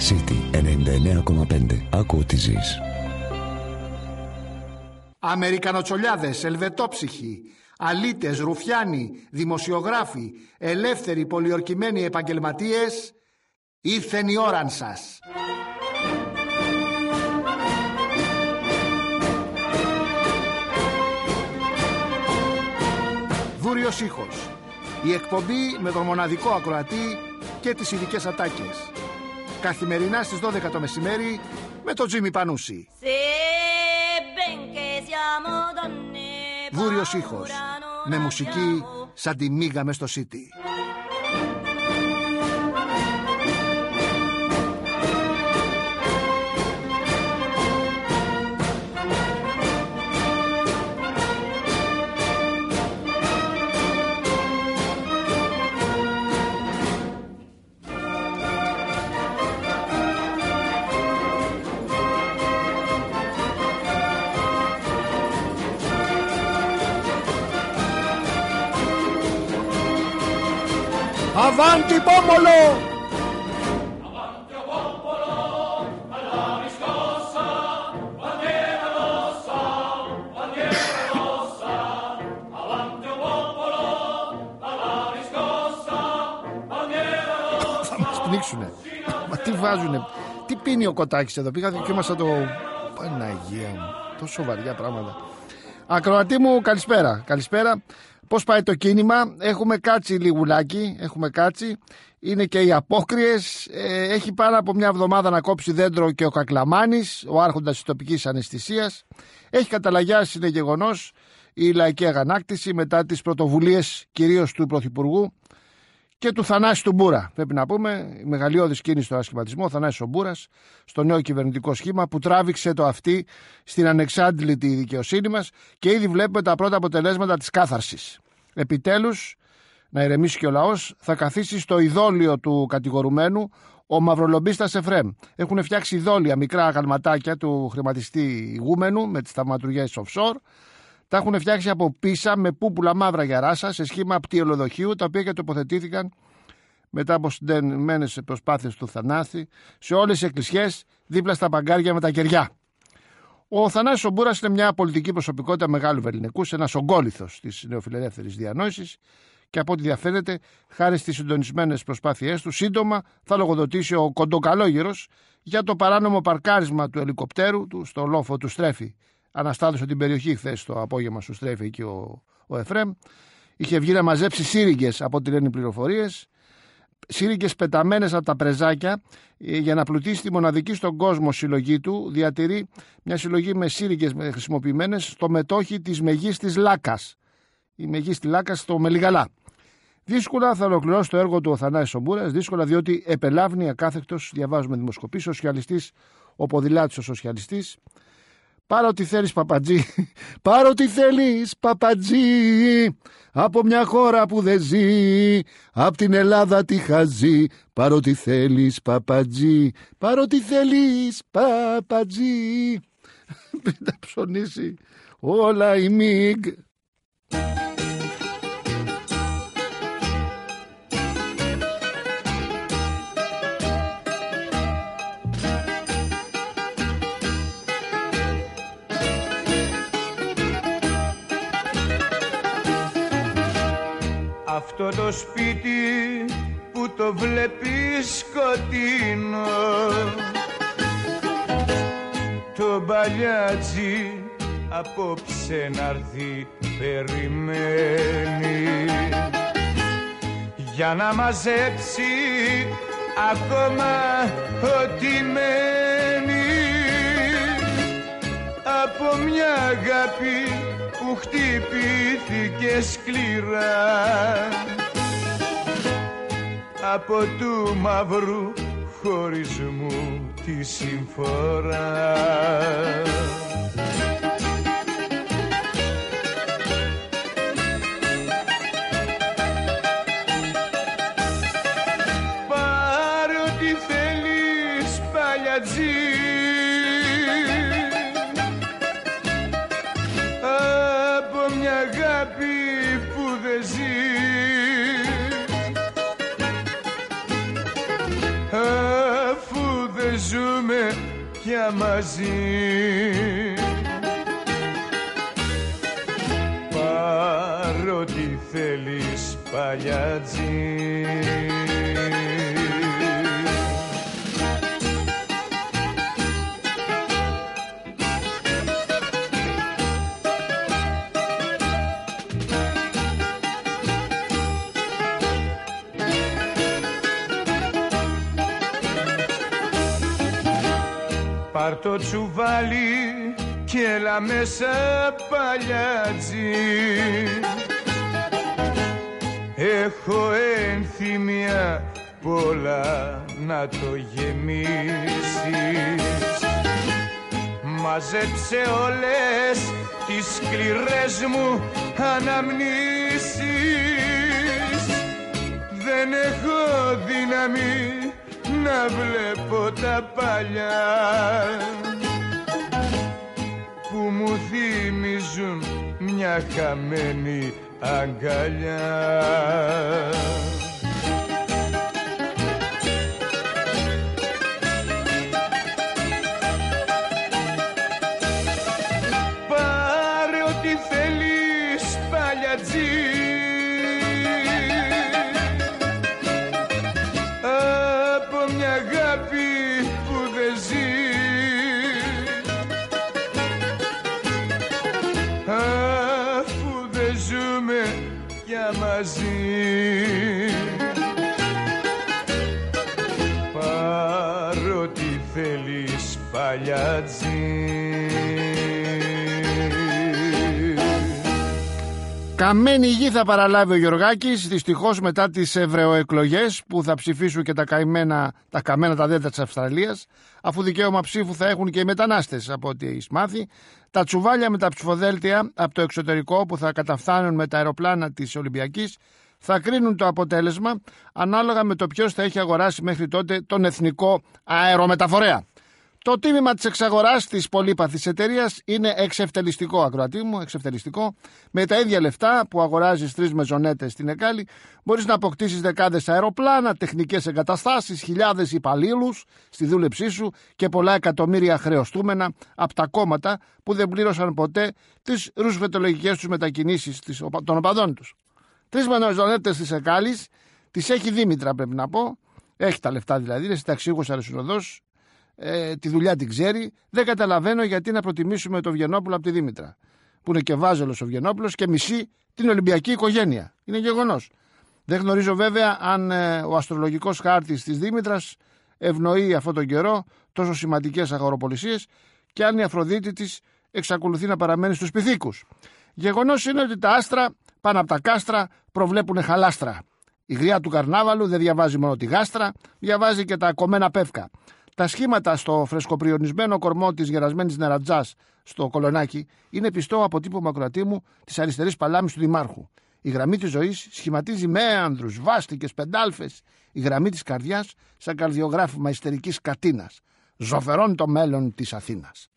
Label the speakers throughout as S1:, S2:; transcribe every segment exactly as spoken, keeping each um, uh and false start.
S1: City ενενήντα εννέα κόμμα πέντε. Άκου ό,τι ζεις.
S2: Αμερικανοτσολιάδες, ελβετόψυχοι, αλήτες, ρουφιάνοι, δημοσιογράφοι, ελεύθεροι, πολιορκημένοι επαγγελματίες, ήρθεν η ώραν σας. Δούριος ήχος. Η εκπομπή με τον μοναδικό ακροατή και τις ειδικές ατάκες. Καθημερινά στις δώδεκα το μεσημέρι με τον Τζίμι Πανούση. Δούριος ήχος. Με μουσική σαν τη μίγα μες στο City. Avanti popolo!
S3: Avanti o popolo, alla riscossa, bandiera rossa, bandiera rossa. Avanti o popolo, alla riscossa, bandiera rossa.
S2: Θα μας πνίξουνε. Μα τι βάζουνε. Τι πίνει ο Κοτάκης εδώ. Πήγα και ήμασταν το... Παναγία μου. Τόσο βαριά πράγματα. Ακροατή μου, καλησπέρα. Καλησπέρα. Πώς πάει το κίνημα? Έχουμε κάτσει λιγουλάκι, έχουμε κάτσει. Είναι και οι απόκριες. ε, Έχει πάνω από μια εβδομάδα να κόψει δέντρο και ο Κακλαμάνης, ο άρχοντας της τοπικής αναισθησίας. Έχει καταλαγιάσει, είναι γεγονός, η λαϊκή αγανάκτηση μετά τις πρωτοβουλίες κυρίως του Πρωθυπουργού και του Θανάση του Μπούρα. Πρέπει να πούμε, η μεγαλειώδης κίνηση στο ασχηματισμό, ο Θανάσης ο Μπούρας, στο νέο κυβερνητικό σχήμα που τράβηξε το αυτί στην ανεξάντλητη δικαιοσύνη μας και ήδη βλέπουμε τα πρώτα αποτελέσματα της κάθαρσης. Επιτέλους, να ηρεμήσει και ο λαός, θα καθίσει στο ειδόλιο του κατηγορουμένου ο μαυρολομπίστας Εφρέμ. Έχουν φτιάξει ειδόλια, μικρά αγαλματάκια του χρηματιστή ηγούμενου με τις θαυματουργές offshore. Τα έχουν φτιάξει από πίσα με πούπουλα μαύρα για ράσα σε σχήμα πτυελοδοχείου, τα οποία και τοποθετήθηκαν μετά από συντενμένες προσπάθειες του Θανάση σε όλες τις εκκλησιές δίπλα στα παγκάρια με τα κεριά. Ο Θανάσης ο Μπούρας είναι μια πολιτική προσωπικότητα μεγάλου βεληνικούς, ένας ογκόληθος της νεοφιλελεύθερης διανόησης και από ό,τι διαφαίνεται, χάρη στις συντονισμένες προσπάθειές του, σύντομα θα λογοδοτήσει ο κοντοκαλόγερος για το παράνομο παρκάρισμα του ελικοπτέρου του στο λόφο του Στρέφη. Αναστάτωσε την περιοχή χθες το απόγευμα στο Στρέφη εκεί ο, ο Εφρέμ. Είχε βγει να μαζέψει σύριγγες από ό,τι λένε οι πληροφορίες. Σύριγγες πεταμένες από τα πρεζάκια για να πλουτίσει τη μοναδική στον κόσμο συλλογή του. Διατηρεί μια συλλογή με σύριγγες χρησιμοποιημένες στο μετόχι της Μεγίστης Λάκας. Η Μεγίστη Λάκα στο Μελιγαλά. Δύσκολα θα ολοκληρώσει το έργο του ο Θανάσης ο Μπούρας, δύσκολα διότι επελάβνει ακάθεκτος, διαβάζουμε δημοσκοπή, σοσιαλιστής, ο ποδηλάτης ο σοσιαλιστής. Πάρε ό,τι θέλεις Παπατζή, πάρε ό,τι θέλεις Παπατζή, από μια χώρα που δεν ζει, απ' την Ελλάδα τη χαζή. Πάρε ό,τι θέλεις Παπατζή, πάρε ό,τι θέλεις Παπατζή. Πριν τα ψωνίσει όλα η μίγ.
S4: Αυτό το σπίτι που το βλέπεις σκοτεινό, το μπαλιάτζι απόψε να'ρθεί περιμένει για να μαζέψει ακόμα ό,τι μένει από μια αγάπη που χτυπήθηκε σκληρά από του μαύρου χωρισμού τη συμφορά. Πάρε ό,τι θέλεις παλιατζή, αγάπη που δεν ζει, αφού δεν ζούμε πια μαζί. Παρότι θέλεις παλιάτζι. Πάρ' το τσουβάλι κι έλα μέσα παλιάτζι. Έχω ένθυμια πολλά να το γεμίσεις. Μαζέψε όλες τις σκληρές μου αναμνήσεις. Δεν έχω δύναμη να βλέπω τα παλιά που μου θυμίζουν μια χαμένη αγκαλιά. Πάρε ό,τι θέλεις παλιατζή. Από μια αγάπη που δεν ζει. Αφού δεν ζούμε πια μαζί. Παρότι θέλεις παλιάτζι.
S2: Καμένη γη θα παραλάβει ο Γιωργάκης, δυστυχώς μετά τις ευρωεκλογές που θα ψηφίσουν και τα καημένα τα, καμένα, τα δέντρα της Αυστραλίας, αφού δικαίωμα ψήφου θα έχουν και οι μετανάστες από ό,τι έχεις μάθει. Τα τσουβάλια με τα ψηφοδέλτια από το εξωτερικό που θα καταφθάνουν με τα αεροπλάνα της Ολυμπιακής θα κρίνουν το αποτέλεσμα ανάλογα με το ποιος θα έχει αγοράσει μέχρι τότε τον εθνικό αερομεταφορέα. Το τίμημα της εξαγοράς της πολύπαθης εταιρείας είναι εξευτελιστικό, ακροατή μου, εξευτελιστικό. Με τα ίδια λεφτά που αγοράζεις τρεις μεζονέτες στην Εκάλη, μπορείς να αποκτήσεις δεκάδες αεροπλάνα, τεχνικές εγκαταστάσεις, χιλιάδες υπαλλήλους στη δούλεψή σου και πολλά εκατομμύρια χρεωστούμενα από τα κόμματα που δεν πλήρωσαν ποτέ τις ρουσβετολογικές τους μετακινήσεις των οπαδών τους. Τρεις μεζονέτες της Εκάλης τις έχει Δήμητρα, πρέπει να πω. Έχει τα λεφτά δηλαδή, είναι συνταξιούχος αεροσυνοδός. Ε, τη δουλειά την ξέρει. Δεν καταλαβαίνω γιατί να προτιμήσουμε το Βιενόπουλο από τη Δήμητρα, που είναι και βάζελος ο Βιενόπουλος και μισεί την Ολυμπιακή οικογένεια. Είναι γεγονός. Δεν γνωρίζω βέβαια αν ε, ο αστρολογικός χάρτης της Δήμητρας ευνοεί αυτόν τον καιρό τόσο σημαντικές αγοροπολισίες και αν η Αφροδίτη της εξακολουθεί να παραμένει στους πυθίκους. Γεγονός είναι ότι τα άστρα πάνω από τα κάστρα προβλέπουν χαλάστρα. Η γριά του καρνάβαλου δεν διαβάζει μόνο τη γάστρα, διαβάζει και τα κομμένα πεύκα. Τα σχήματα στο φρεσκοπριονισμένο κορμό της γερασμένης νερατζάς στο Κολονάκι είναι πιστό αποτύπωμα, ακροατή μου, της αριστερής παλάμης του Δημάρχου. Η γραμμή της ζωής σχηματίζει μέανδρους, βάστικες, πεντάλφες. Η γραμμή της καρδιάς σαν καρδιογράφημα ιστερικής κατίνας. Ζωφερών το μέλλον της Αθήνας.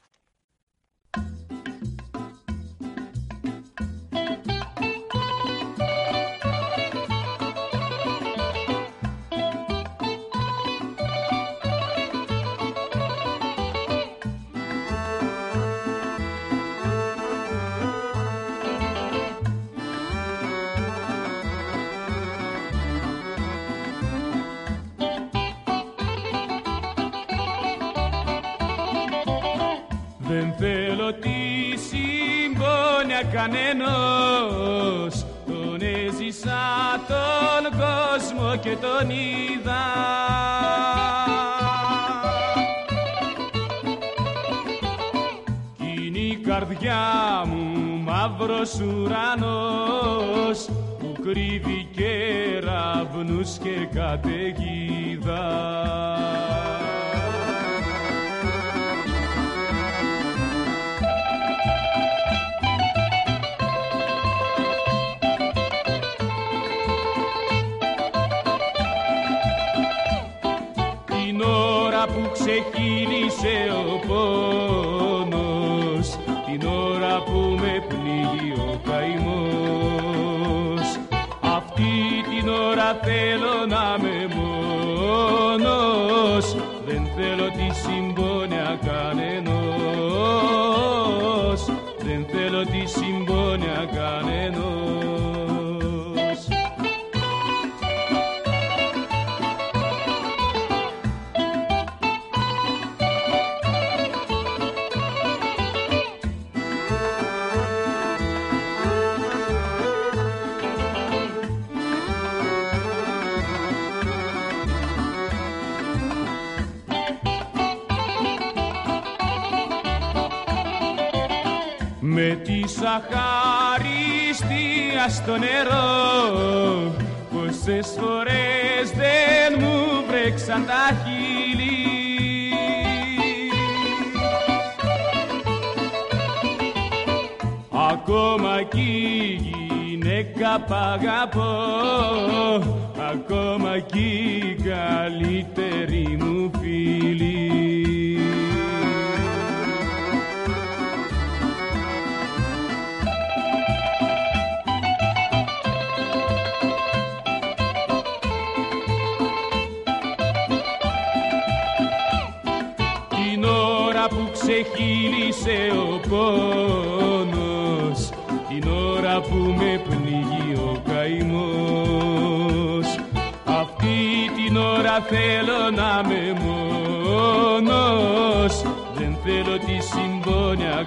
S3: Δεν θέλω τη συμπόνια κανένας, τον έζησα τον κόσμο και τον είδα. Κι είναι η καρδιά μου μαύρος ουρανός που κρύβει κεραυνούς και καταιγίδα. Που ξεκίνησε ο πόνος, την ώρα που με πνίγει ο καημός, αυτή την ώρα θέλω να είμαι μόνος, δεν θέλω τη συμπόνια κανενός, δεν θέλω τη συμπόνια κανενός. Με τη σαχαριστία στο νερό, πόσες φορές δεν μου βρέξαν τα χείλη. Ακόμα κι η γυναίκα π' αγαπώ, ακόμα κι η καλύτερη μου φίλη. Που ξεχύλισε ο πόνος, την ώρα που με πνίγει ο καημός, αυτή την ώρα θέλω να με μόνος, δεν θέλω τη συμπόνια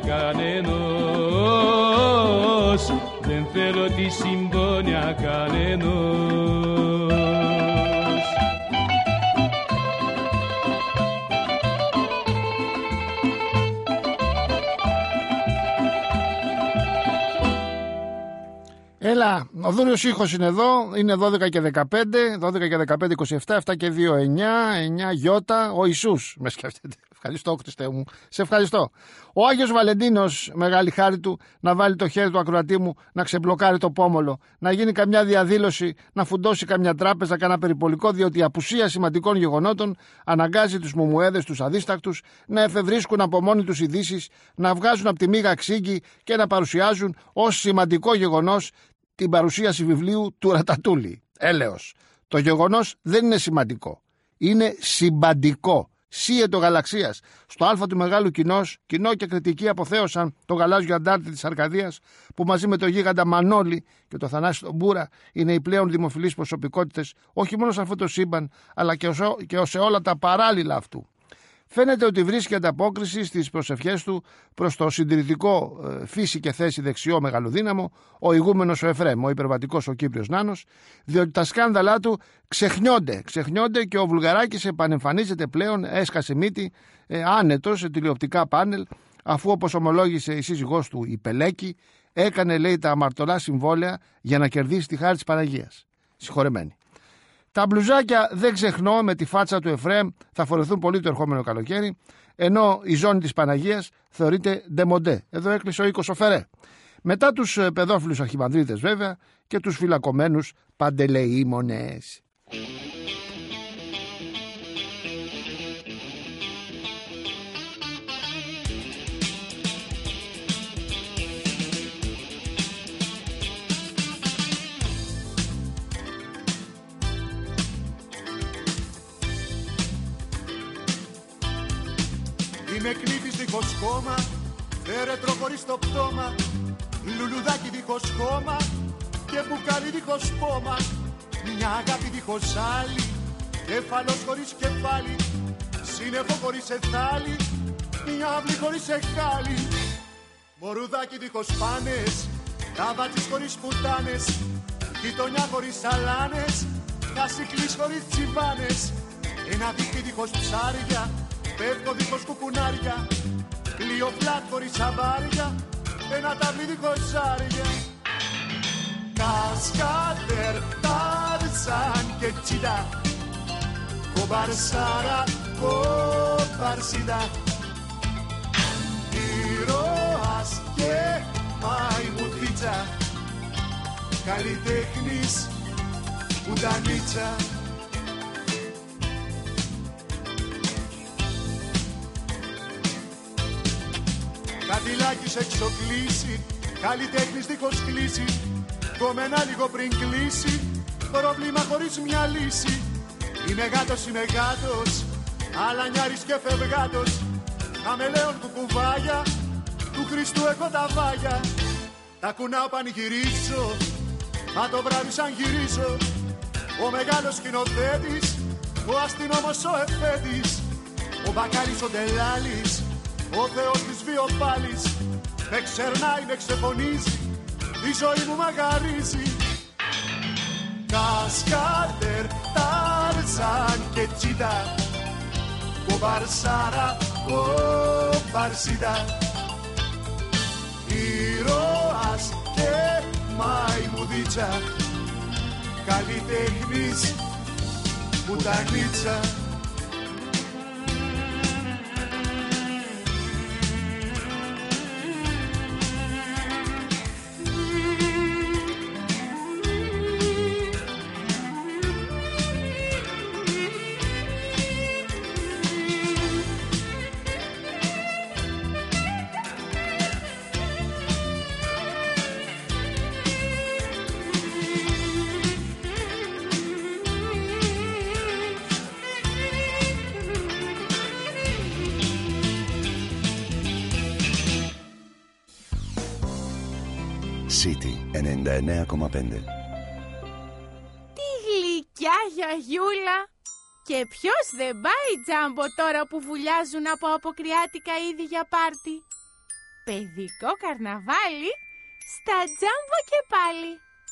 S3: κανενός, δεν θέλω τη συμπόνια κανενός.
S2: Έλα, ο Δούριος ήχος είναι εδώ, είναι δώδεκα και δεκαπέντε, δώδεκα και δεκαπέντε, είκοσι επτά, επτά και δύο, εννιά, εννιά γιώτα, ο Ιησούς, με σκέφτεται. Ευχαριστώ, Χριστέ μου, σε ευχαριστώ. Ο Άγιος Βαλεντίνος, μεγάλη χάρη του, να βάλει το χέρι του ακροατή μου, να ξεμπλοκάρει το πόμολο, να γίνει καμιά διαδήλωση, να φουντώσει καμιά τράπεζα, κανένα περιπολικό, διότι η απουσία σημαντικών γεγονότων αναγκάζει τους μουμουέδες, τους αδίστακτους, να εφευρίσκουν από μόνοι τους ειδήσεις, να βγάζουν από τη μίγα ξύγκη και να παρουσιάζουν ως σημαντικό γεγονός την παρουσίαση βιβλίου του Ρατατούλη. Έλεος. Το γεγονός δεν είναι σημαντικό. Είναι συμπαντικό. Σύετο γαλαξίας. Στο Α του μεγάλου κοινός, κοινό και κριτική αποθέωσαν το γαλάζιο αντάρτη της Αρκαδίας, που μαζί με το γίγαντα Μανώλη και το Θανάση τον Μπούρα είναι οι πλέον δημοφιλείς προσωπικότητες, όχι μόνο σε αυτό το σύμπαν, αλλά και σε όλα τα παράλληλα αυτού. Φαίνεται ότι βρίσκει ανταπόκριση στις προσευχές του προς το συντηρητικό ε, φύση και θέση δεξιό μεγαλοδύναμο, ο ηγούμενος ο Εφραίμ, ο υπερβατικός ο Κύπριος Νάνος, διότι τα σκάνδαλά του ξεχνιόνται, ξεχνιόνται και ο Βουλγαράκης επανεμφανίζεται πλέον, έσκασε μύτη, ε, άνετος σε τηλεοπτικά πάνελ, αφού όπως ομολόγησε η σύζυγός του η Πελέκη, έκανε λέει τα αμαρτωλά συμβόλαια για να κερδίσει τη χάρη της Παναγίας. Συγχωρεμένη. Τα μπλουζάκια δεν ξεχνώ με τη φάτσα του Εφραίμ θα φορεθούν πολύ το ερχόμενο καλοκαίρι, ενώ η ζώνη της Παναγίας θεωρείται ντεμοντέ. Εδώ έκλεισε ο οίκος ο Φερέ. Μετά τους παιδόφιλους αρχιμανδρίτες βέβαια και τους φυλακωμένους παντελεήμονες.
S5: Είμαι κλήτης δίχως χώμα, φέρετρο χωρίς το πτώμα, λουλουδάκι δίχως χώμα και μπουκάλι δίχως πόμα. Μια αγάπη δίχως άλλη, κεφαλός χωρίς κεφάλι, σύννεφο χωρίς εθάλη, μια αυλή χωρίς εχάλη. Μορουδάκι δίχως πάνες, καβάτσις χωρίς πουτάνες, γειτονιά χωρίς αλάνες, κασικλής χωρίς τσιμπάνες. Ένα δίχτυ δίχως ψάρια, πέφτω δίχως κουκουνάρια, πλοίο φλάτ χωρίς αβάρια, ένα ταυλί δίχως ζάρια. Κασκάτερ, Τάρσαν και Τσίτα, κομπαρσάρα, κομπαρσίτα, ήρωας και μαϊμουτίτσα, καλλιτέχνης πουτανίτσα. Κατηλάκι εξοκλήσει, καλλιτέχνης δίχως κλείσει, κομμένα λίγο πριν κλείσει, πρόβλημα χωρίς μια λύση. Είμαι γάτος, είμαι γάτος, Αλανιάρης και φευγάτος, αμελέον κουκουβάγια, του Χριστού έχω τα βάγια. Τα κουνάω πανηγυρίζω, μα το βράδυ σαν γυρίζω. Ο μεγάλος σκηνοθέτης, ο αστυνόμος ο εφέτης, ο μπακάρης ο τελάλης, ο θεός της βιοπάλης. Με ξερνάει, με ξεφωνίζει, η ζωή μου μαγαρίζει. Κασκάντερ, Τάρζαν και Τσίτα, κομπαρσάρα, κομπαρσίτα. Ήρωας και μαϊμουδίτσα, καλλιτέχνης πουτανίτσα.
S1: City ενενήντα εννέα κόμμα πέντε.
S6: Τι γλυκιά γιαγιούλα! Και ποιος δεν πάει τζάμπο τώρα που βουλιάζουν από αποκριάτικα είδη για πάρτι? Παιδικό καρναβάλι στα τζάμπο και πάλι.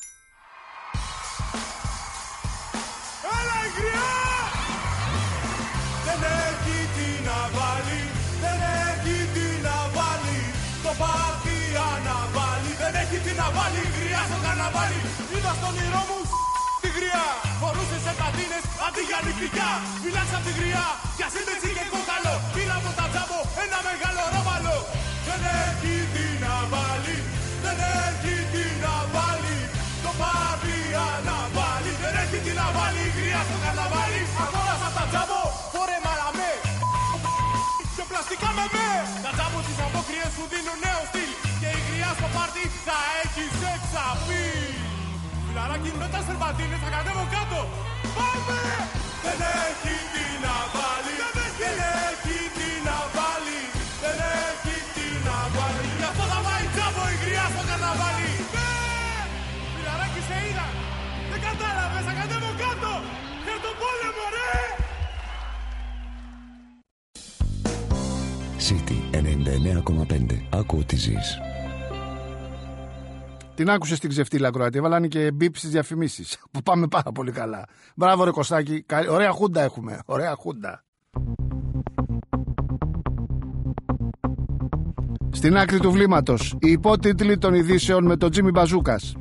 S4: Έλα η γριά! Δεν έχει τι να βάλει, δεν έχει τι να βάλει. Το πάρτι αναβάλει, δεν έχει τι να βάλει. Γριά στο καρναβάλι, είδα στον όνειρό μου τη γριά. Φορούσε σε πατίνες αντί για νυχτικά. Μιλάς απ' τη γριά, για σύνδεση και κόκαλο. Πήρα από τα τζάμπο ένα μεγάλο ρόβαλο. Δεν έχει τι να βάλει, δεν έχει τι να βάλει. Το πάρτι αναβάλει, δεν έχει τι να βάλει. Γριά στο καρναβάλι, ακόμα σαν τα τζάμπο. Φορέ μαλαμέ και πλαστικά με με. Τα τζάμπο στις απόκριες σου δίνουν νέο στυλ. Και η γριά στο πάρτι θα έχει σεξ απειλ. Φιλαράκι με τα σερβαντίνες θα κατέβω κάτω. Πάμε! Δεν έχει τι να βάλει, δεν έχει τι να βάλει. Δεν έχει τι να βάλει. Γι' αυτό θα πάει τζάμπο η γριά στο καρναβάλι. Ναι! Φιλαράκι σε είδα. Δεν κατάλαβες, θα κατέβω κάτω. Για τον πόλεμο ρε!
S1: City ενενήντα εννέα κόμμα πέντε. Άκου ό,τι ζεις.
S2: Την άκουσε στην ξεφτύλα Κροατία. Βάλανε και μπιπ στις διαφημίσεις. Που πάμε πάρα πολύ καλά. Μπράβο ρε Κωστάκη. Ωραία χούντα έχουμε. Ωραία χούντα. Στην άκρη του βλήματος, οι υπότιτλοι των ειδήσεων με τον Τζίμι Μπαζούκας.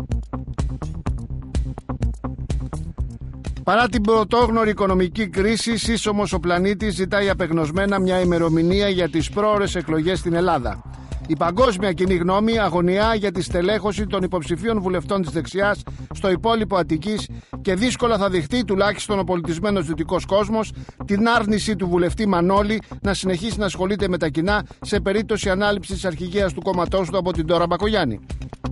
S2: Παρά την πρωτόγνωρη οικονομική κρίση, σύσσωμος ο πλανήτης ζητάει απεγνωσμένα μια ημερομηνία για τις πρόωρες εκλογές στην Ελλάδα. Η παγκόσμια κοινή γνώμη αγωνιά για τη στελέχωση των υποψηφίων βουλευτών της δεξιάς στο υπόλοιπο Αττικής και δύσκολα θα δεχτεί, τουλάχιστον ο πολιτισμένος δυτικός κόσμος, την άρνηση του βουλευτή Μανώλη να συνεχίσει να ασχολείται με τα κοινά σε περίπτωση ανάληψης της αρχηγίας του κόμματός του από την Ντόρα Μπακογιάννη.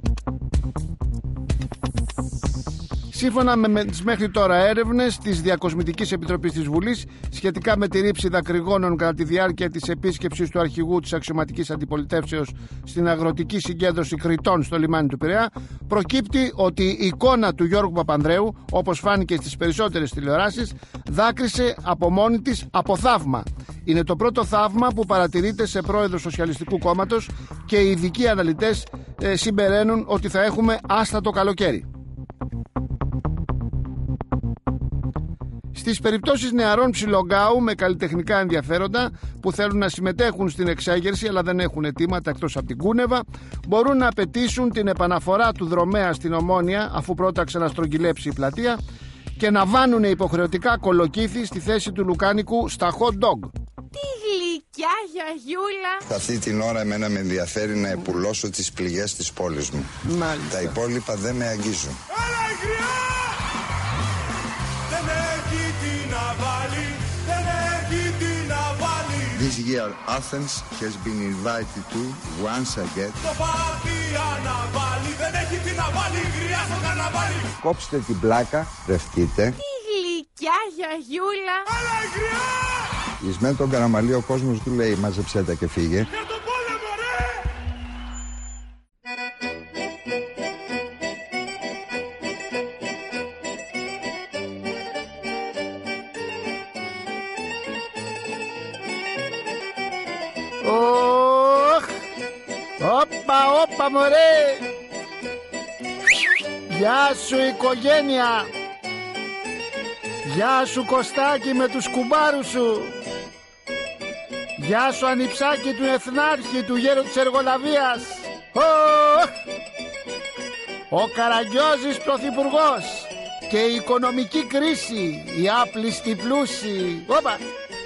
S2: Σύμφωνα με τις μέχρι τώρα έρευνες της Διακοσμητικής Επιτροπής της Βουλής σχετικά με τη ρήψη δακρυγόνων κατά τη διάρκεια της επίσκεψης του αρχηγού της αξιωματικής αντιπολιτεύσεως στην αγροτική συγκέντρωση Κρητών στο λιμάνι του Πειραιά, προκύπτει ότι η εικόνα του Γιώργου Παπανδρέου, όπως φάνηκε στις περισσότερες τηλεοράσεις, δάκρυσε από μόνη της από θαύμα. Είναι το πρώτο θαύμα που παρατηρείται σε πρόεδρο Σοσιαλιστικού Κόμματος και οι ειδικοί αναλυτές ε, συμπεραίνουν ότι θα έχουμε άστατο καλοκαίρι. Στις περιπτώσεις νεαρών ψιλογκάου με καλλιτεχνικά ενδιαφέροντα που θέλουν να συμμετέχουν στην εξέγερση αλλά δεν έχουν αιτήματα εκτός από την Κούνεβα, μπορούν να απαιτήσουν την επαναφορά του δρομέα στην Ομόνια αφού πρώτα ξαναστρογγυλέψει η πλατεία και να βάνουν υποχρεωτικά κολοκύθι στη θέση του λουκάνικου στα hot dog.
S6: Τι γλυκιά γιαγιούλα!
S7: Αυτή την ώρα εμένα με ενδιαφέρει να επουλώσω τις πληγές της πόλης μου.
S2: Μάλιστα.
S7: Τα υπόλοιπα δεν με αγγίζουν.
S4: Έλα η γριά! Δεν έχει τι να βάλει, δεν έχει τι να βάλει.
S7: This year Athens has been invited to once again.
S4: Το πάρτι αναβάλει, δεν έχει τι να βάλει, γριά στο καρναβάλι.
S7: Κόψτε την πλάκα, ρευτείτε.
S6: Τι γλυκιά γιαγιούλα!
S4: Έλα η γριά!
S7: Εις τον Καραμαλή ο κόσμος του λέει μάζεψέ τα και φύγε.
S4: Για τον πόλεμο, ρε!
S2: Ωχ! Όπα, όπα μωρέ! Γεια σου οικογένεια! Γεια σου Κωστάκη με τους κουμπάρους σου! Γεια σου Ανιψάκη του Εθνάρχη, του γέρου της Εργολαβίας! Ωχ! Ο Καραγκιόζης πρωθυπουργός και η οικονομική κρίση, η άπλιστη πλούση. Όπα!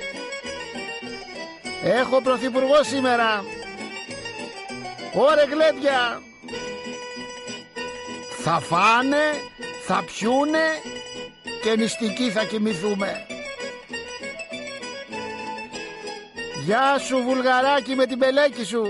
S2: Έχω πρωθυπουργό σήμερα. Ωρε γλέντια! Θα φάνε, θα πιούνε και νηστικοί θα κοιμηθούμε. Γεια σου Βουλγαράκι με την πελέκη σου.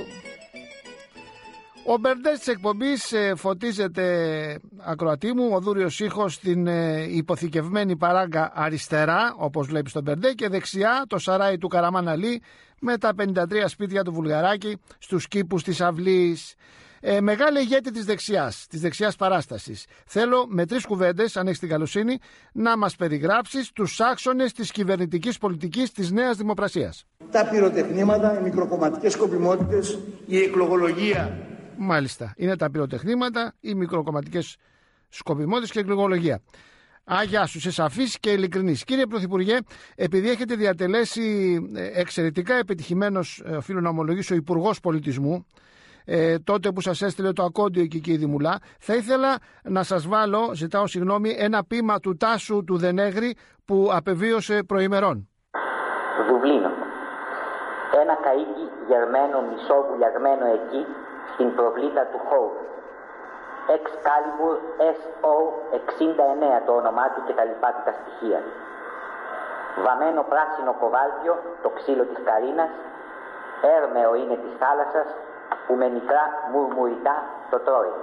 S2: Ο μπερντές της εκπομπής ε, φωτίζεται, ακροατή μου, ο δούριος ήχος στην ε, υποθηκευμένη παράγκα αριστερά, όπως βλέπει στον μπερντέ, και δεξιά το σαράι του Καραμάν Αλή με τα πενήντα τρία σπίτια του Βουλγαράκι στους κήπους της αυλής. Ε, μεγάλη ηγέτη της δεξιάς, της δεξιάς παράστασης. Θέλω με τρεις κουβέντες, αν έχεις την καλοσύνη, να μας περιγράψεις τους άξονες της κυβερνητικής πολιτικής της Νέας Δημοπρασίας.
S8: Τα πυροτεχνήματα, οι μικροκομματικές σκοπιμότητες, η εκλογολογία.
S2: Μάλιστα, είναι τα πυροτεχνήματα, οι μικροκομματικές σκοπιμότητες και η εκλογολογία. Αγιά σου, σε σαφής και ειλικρινής. Κύριε Πρωθυπουργέ, επειδή έχετε διατελέσει εξαιρετικά επιτυχημένος, οφείλω να ομολογήσω, Υπουργός Πολιτισμού, ε, τότε που σας έστειλε το ακόντιο εκεί και η Δημουλά, θα ήθελα να σας βάλω, ζητάω συγγνώμη, ένα ποίημα του Τάσου του Δενέγρη που απεβίωσε προημερών.
S9: Δουβλίνο. Ένα καΐκι γερμένο, μισοβουλιαγμένο εκεί, στην προβλήτα του Χόου. Excalibur ες ο εξήντα εννέα το όνομά του και τα λοιπά του τα στοιχεία. Βαμμένο πράσινο κοβάλτιο, το ξύλο της Καρίνας, έρμεο είναι της θάλασσας, που με μικρά μουρμουριτά το τρώει.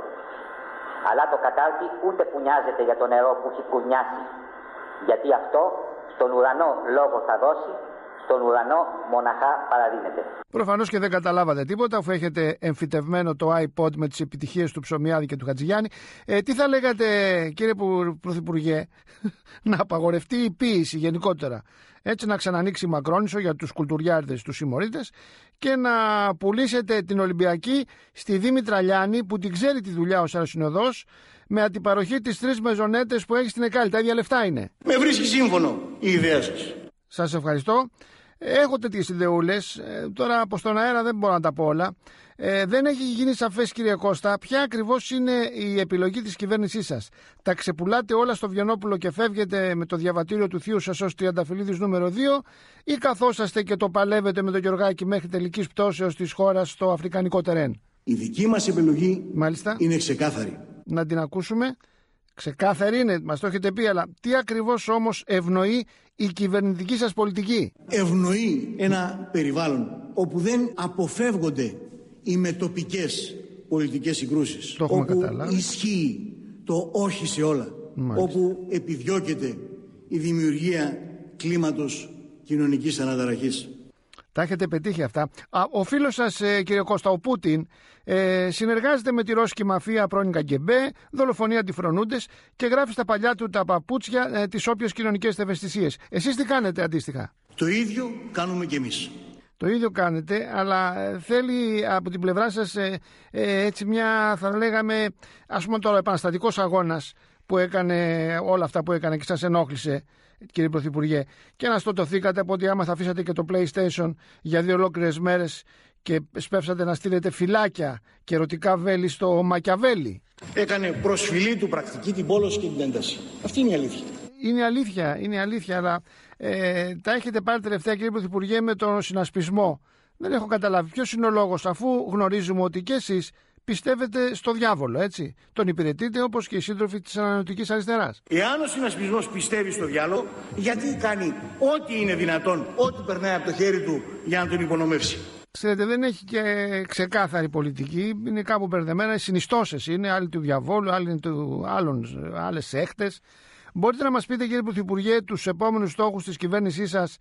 S9: Αλλά το κατάρτι ούτε που νοιάζεται για το νερό που έχει κουρνιάσει, γιατί αυτό στον ουρανό λόγο θα δώσει, στον ουρανό μοναχά παραδίνεται. Προφανώς και δεν καταλάβατε τίποτα, αφού έχετε εμφυτευμένο το iPod με τις επιτυχίες του Ψωμιάδη και του Χατζηγιάννη. Ε, τι θα λέγατε, κύριε Πρωθυπουργέ, να απαγορευτεί η ποίηση γενικότερα, έτσι να ξανανοίξει η Μακρόνισσο για τους κουλτουριάρδες, τους συμμορίτες, και να πουλήσετε την Ολυμπιακή στη Δήμητρα Λιάννη, που την ξέρει τη δουλειά ως αεροσυνοδός, με αντιπαροχή τις τρεις μεζονέτες που έχει στην Εκάλη. Τα ίδια λεφτά είναι.
S8: Με βρίσκει σύμφωνο η ιδέα σας.
S2: Σας ευχαριστώ. Έχω τέτοιες ιδεούλες. Ε, τώρα από στον αέρα δεν μπορώ να τα πω όλα. Ε, δεν έχει γίνει σαφές, κύριε Κώστα, ποια ακριβώς είναι η επιλογή της κυβέρνησής σας. Τα ξεπουλάτε όλα στο Βιενόπουλο και φεύγετε με το διαβατήριο του θείου σας ως Τριανταφυλλίδης νούμερο δύο, ή καθόσαστε και το παλεύετε με τον Γιωργάκη μέχρι τελικής πτώσεως της χώρας στο αφρικανικό τερέν?
S8: Η δική μας επιλογή
S2: Μάλιστα.
S8: είναι ξεκάθαρη.
S2: Να την ακούσουμε. Ξεκάθαρη είναι, μας το έχετε πει, αλλά τι ακριβώς όμως ευνοεί η κυβερνητική σας πολιτική?
S8: Ευνοεί ένα περιβάλλον όπου δεν αποφεύγονται οι μετοπικές πολιτικές συγκρούσεις.
S2: Το έχουμε
S8: όπου
S2: καταλάβει.
S8: Ισχύει το όχι σε όλα.
S2: Μάλιστα.
S8: Όπου επιδιώκεται η δημιουργία κλίματος κοινωνικής αναταραχής.
S2: Τα έχετε πετύχει αυτά. Α, ο φίλος σας, ε, κύριε Κώστα, ο Πούτιν, ε, συνεργάζεται με τη ρώσικη μαφία πρώην Καγκεμπέ, δολοφονεί αντιφρονούντες και γράφει στα παλιά του τα παπούτσια ε, τις όποιες κοινωνικές ευαισθησίες. Εσείς τι κάνετε αντίστοιχα?
S8: Το ίδιο κάνουμε κι εμείς.
S2: Το ίδιο κάνετε, αλλά θέλει από την πλευρά σας ε, ε, έτσι μια, θα λέγαμε, ας πούμε τώρα, επαναστατικός αγώνας που έκανε όλα αυτά που έκανε και σας ενόχλησε, κύριε Πρωθυπουργέ, και να στοτωθήκατε από ότι άμα θα αφήσατε και το PlayStation για δύο ολόκληρες μέρες και σπεύσατε να στείλετε φυλάκια και ερωτικά βέλη στο Μακιαβέλι.
S8: Έκανε προσφυλή του πρακτική την πόλωση και την ένταση. Αυτή είναι η αλήθεια.
S2: Είναι αλήθεια, είναι αλήθεια, αλλά ε, τα έχετε πάρει τελευταία, κύριε Πρωθυπουργέ, με τον συνασπισμό. Δεν έχω καταλάβει ποιος είναι ο λόγος, αφού γνωρίζουμε ότι και εσείς πιστεύετε στο διάβολο, έτσι. Τον υπηρετείτε όπως και οι σύντροφοι της ανανεωτικής αριστεράς.
S8: Εάν ο συνασπισμός πιστεύει στο διάλογο, γιατί κάνει ό,τι είναι δυνατόν, ό,τι περνάει από το χέρι του για να τον υπονομεύσει?
S2: Ξέρετε, δεν έχει και ξεκάθαρη πολιτική, είναι κάπου μπερδεμένα, οι συνιστώσεις είναι, άλλοι του διαβόλου, άλλοι του άλλων, άλλες σέχτες. Μπορείτε να μας πείτε, κύριε Πρωθυπουργέ, τους επόμενους στόχους της κυβέρνησής σας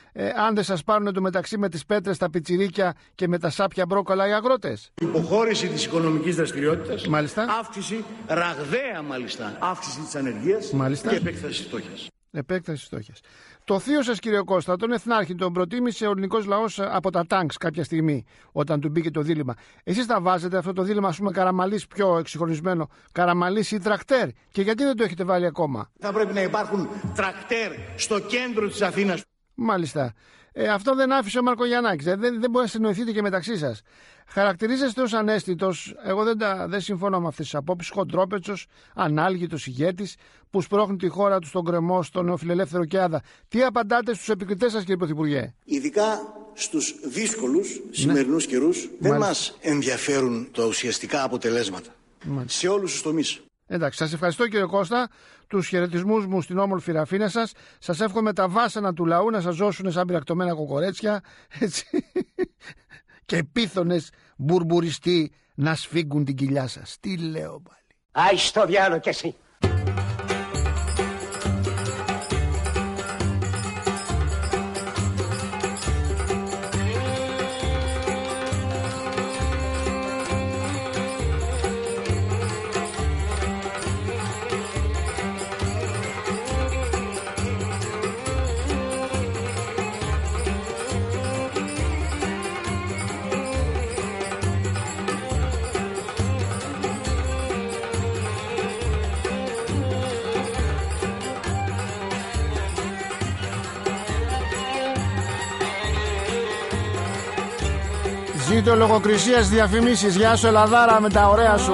S2: ε, αν δεν σας πάρουν το μεταξύ με τις πέτρες, τα πιτσιρίκια και με τα σάπια μπρόκολα οι αγρότες?
S8: Υποχώρηση της οικονομικής δραστηριότητας,
S2: μάλιστα.
S8: Αύξηση, ραγδαία μάλιστα, αύξηση της ανεργίας, μάλιστα. Και επέκταση της φτώχειας.
S2: Επέκταση φτώχειας. Το θείο σας, κύριε Κώστα, τον Εθνάρχη, τον προτίμησε ο ελληνικός λαός από τα τάγκς κάποια στιγμή, όταν του μπήκε το δίλημμα. Εσείς τα βάζετε αυτό το δίλημμα, ας πούμε, Καραμαλής πιο εξυγχρονισμένο, Καραμαλής ή τρακτέρ? Και γιατί δεν το έχετε βάλει ακόμα?
S8: Θα πρέπει να υπάρχουν τρακτέρ στο κέντρο της Αθήνας.
S2: Μάλιστα. Ε, αυτό δεν άφησε ο Μαρκογιαννάκης. Δεν, δεν μπορεί να συνοηθείτε και μεταξύ σας. Χαρακτηρίζεστε ως ανέστητος. Εγώ δεν, τα, δεν συμφωνώ με αυτές τις απόψεις. Χοντρόπετσος, ανάλγητος ηγέτης που σπρώχνει τη χώρα του στον γκρεμό, στον νεοφιλελεύθερο Κιάδα. Τι απαντάτε στους επικριτές σας, κύριε Πρωθυπουργέ?
S8: Ειδικά στους δύσκολους σημερινούς ναι. καιρούς, δεν μας ενδιαφέρουν τα ουσιαστικά αποτελέσματα. Μάλιστα. Σε όλους τους τομείς.
S2: Εντάξει, σας ευχαριστώ, κύριε Κώστα. Τους χαιρετισμούς μου στην όμορφη Ραφίνα σας. Σας εύχομαι τα βάσανα του λαού να σας ζώσουν σαν πυρακτωμένα κοκορέτσια, έτσι, και πίθονες μπουρμπουριστοί να σφίγγουν την κοιλιά σας. Τι λέω πάλι?
S10: Άι στο διάλο κι εσύ.
S2: Ζήτω λογοκρισίας διαφημίσεις. Γεια σου Ελλαδάρα με τα ωραία σου.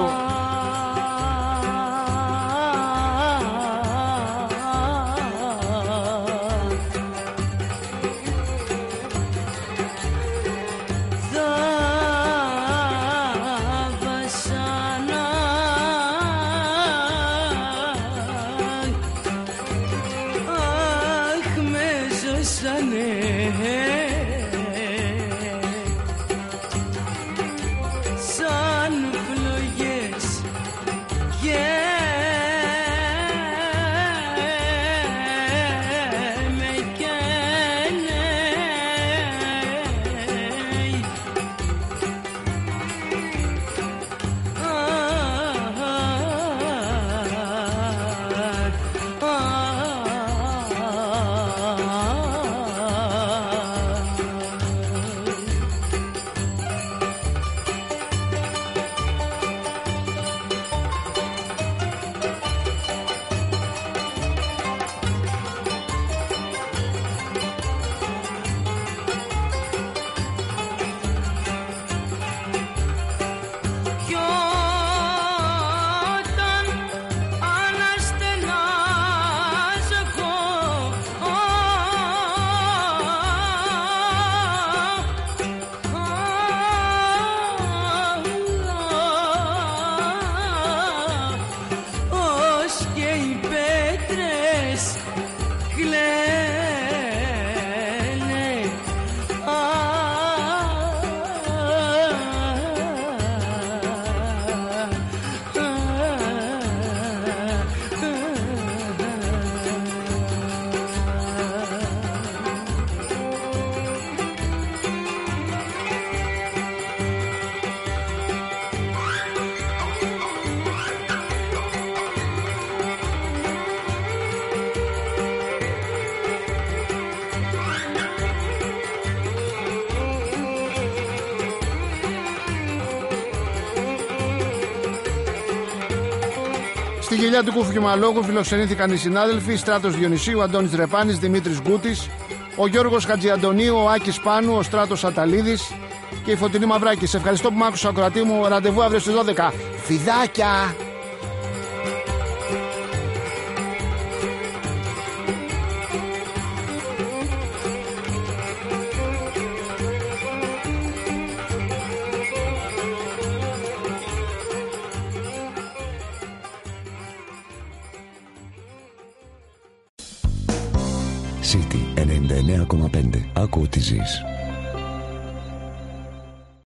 S2: Στη γελιά του Κουφιουμαλόγου φιλοξενήθηκαν οι συνάδελφοι Στράτος Διονυσίου, Αντώνης Ρεπάνης, Δημήτρης Γκούτης, ο Γιώργος Χατζιαντονίου, ο Άκης Πάνου, ο Στράτος Αταλίδης και η Φωτεινή Μαυράκη. Σε ευχαριστώ που μ' άκουσα, ακροατή μου. Ραντεβού αύριο στις δώδεκα. Φιδάκια!
S1: City ενενήντα εννέα κόμμα πέντε. Άκου τι ζεις.